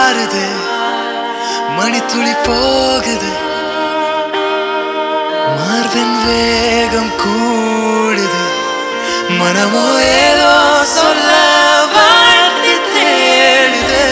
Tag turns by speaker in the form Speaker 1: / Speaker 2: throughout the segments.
Speaker 1: மாறுது மணித்துளி போகுது மார்பின் வேகம் கூடுது மனமோ ஏதோ சொல்ல வார்த்தை தேடுதே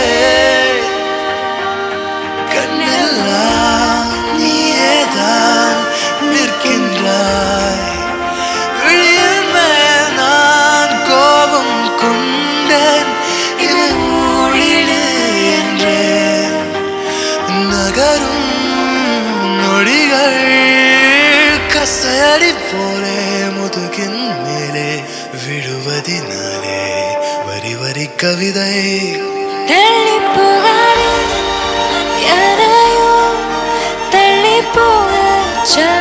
Speaker 1: கண்ணெல்லாம் நீயேதான் நிற்கின்றாய் விழியின் மேல் நான் கோபம் கொண்டேன் இதை ஊழிடு என்றேன் நகரும் நொடிகள் கசையடி போலே முதுகின் மேலே விழுவதினாலே வரி வரி கவிதை
Speaker 2: தள்ளி போகாதே யாரையோ தள்ளி போக